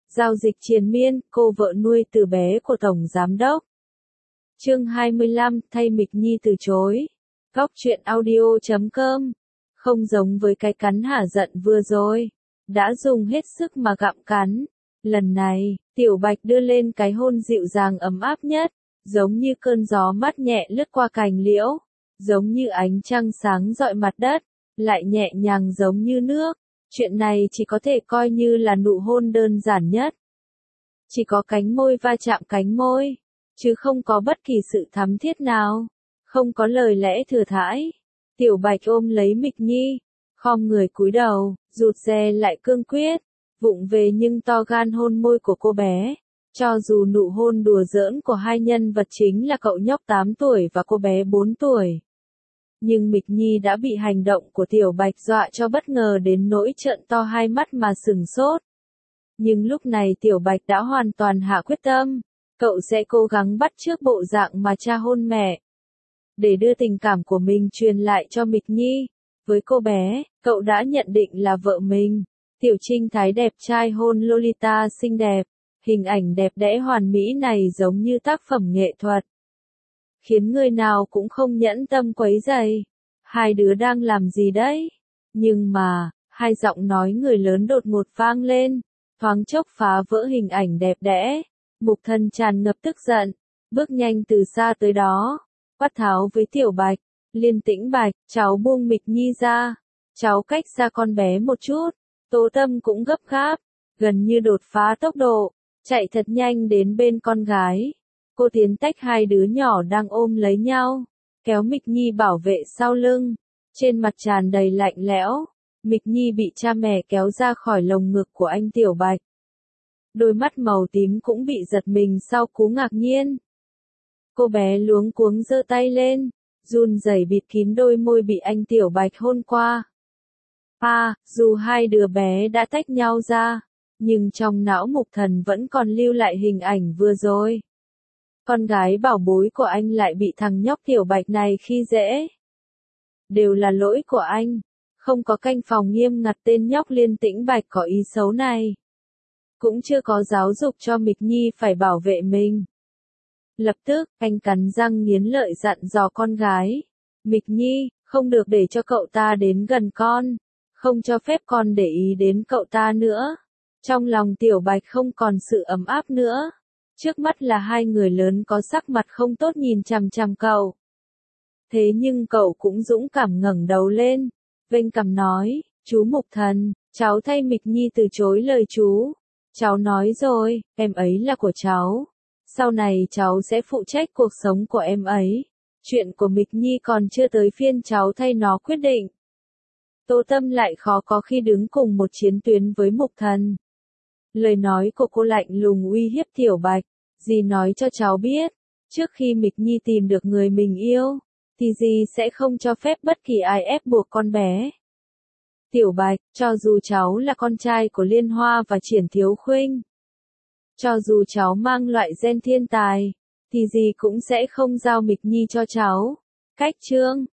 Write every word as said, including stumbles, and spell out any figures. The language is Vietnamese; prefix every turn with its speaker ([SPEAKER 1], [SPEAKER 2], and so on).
[SPEAKER 1] Giao dịch triền miên, cô vợ nuôi từ bé của Tổng Giám đốc. Chương hai mươi lăm, thay Mịch Nhi từ chối. Góc truyện audio chấm com. Không giống với cái cắn hả giận vừa rồi. Đã dùng hết sức mà gặm cắn. Lần này, Tiểu Bạch đưa lên cái hôn dịu dàng ấm áp nhất. Giống như cơn gió mát nhẹ lướt qua cành liễu. Giống như ánh trăng sáng rọi mặt đất. Lại nhẹ nhàng giống như nước. Chuyện này chỉ có thể coi như là nụ hôn đơn giản nhất. Chỉ có cánh môi va chạm cánh môi, chứ không có bất kỳ sự thắm thiết nào, không có lời lẽ thừa thãi. Tiểu Bạch ôm lấy Mịch Nhi, khom người cúi đầu, rụt rè lại cương quyết, vụng về nhưng to gan hôn môi của cô bé. Cho dù nụ hôn đùa giỡn của hai nhân vật chính là cậu nhóc tám tuổi và cô bé bốn tuổi. Nhưng Mịch Nhi đã bị hành động của Tiểu Bạch dọa cho bất ngờ đến nỗi trợn to hai mắt mà sửng sốt. Nhưng lúc này Tiểu Bạch đã hoàn toàn hạ quyết tâm, cậu sẽ cố gắng bắt chước bộ dạng mà cha hôn mẹ. Để đưa tình cảm của mình truyền lại cho Mịch Nhi. Với cô bé, cậu đã nhận định là vợ mình. Tiểu Trinh Thái đẹp trai hôn Lolita xinh đẹp. Hình ảnh đẹp đẽ hoàn mỹ này giống như tác phẩm nghệ thuật. Khiến người nào cũng không nhẫn tâm quấy rầy. Hai đứa đang làm gì đấy? Nhưng mà, hai giọng nói người lớn đột ngột vang lên, thoáng chốc phá vỡ hình ảnh đẹp đẽ. Mục Thần tràn ngập tức giận, bước nhanh từ xa tới đó, quát tháo với Tiểu Bạch, Liên Tĩnh Bạch, cháu buông Mịch Nhi ra, cháu cách xa con bé một chút. Tố Tâm cũng gấp gáp, gần như đột phá tốc độ, chạy thật nhanh đến bên con gái. Cô tiến tách hai đứa nhỏ đang ôm lấy nhau, kéo Mịch Nhi bảo vệ sau lưng, trên mặt tràn đầy lạnh lẽo. Mịch Nhi bị cha mẹ kéo ra khỏi lồng ngực của anh Tiểu Bạch. Đôi mắt màu tím cũng bị giật mình sau cú ngạc nhiên. Cô bé luống cuống giơ tay lên, run rẩy bịt kín đôi môi bị anh Tiểu Bạch hôn qua. À, dù hai đứa bé đã tách nhau ra, nhưng trong não Mục Thần vẫn còn lưu lại hình ảnh vừa rồi. Con gái bảo bối của anh lại bị thằng nhóc Tiểu Bạch này khi dễ. Đều là lỗi của anh, không có canh phòng nghiêm ngặt tên nhóc Liên Tĩnh Bạch có ý xấu này. Cũng chưa có giáo dục cho Mịch Nhi phải bảo vệ mình. Lập tức, anh cắn răng nghiến lợi dặn dò con gái. Mịch Nhi, không được để cho cậu ta đến gần con. Không cho phép con để ý đến cậu ta nữa. Trong lòng Tiểu Bạch không còn sự ấm áp nữa. Trước mắt là hai người lớn có sắc mặt không tốt nhìn chằm chằm cậu. Thế nhưng cậu cũng dũng cảm ngẩng đầu lên, vênh cằm nói, chú Mục Thần, cháu thay Mịch Nhi từ chối lời chú. Cháu nói rồi, em ấy là của cháu. Sau này cháu sẽ phụ trách cuộc sống của em ấy. Chuyện của Mịch Nhi còn chưa tới phiên cháu thay nó quyết định. Tố Tâm lại khó có khi đứng cùng một chiến tuyến với Mục Thần. Lời nói của cô lạnh lùng uy hiếp Tiểu Bạch. Dì nói cho cháu biết, trước khi Mịch Nhi tìm được người mình yêu, thì dì sẽ không cho phép bất kỳ ai ép buộc con bé. Tiểu Bạch, cho dù cháu là con trai của Liên Hoa và Triển Thiếu Khuynh, cho dù cháu mang loại gen thiên tài, thì dì cũng sẽ không giao Mịch Nhi cho cháu. Cách chương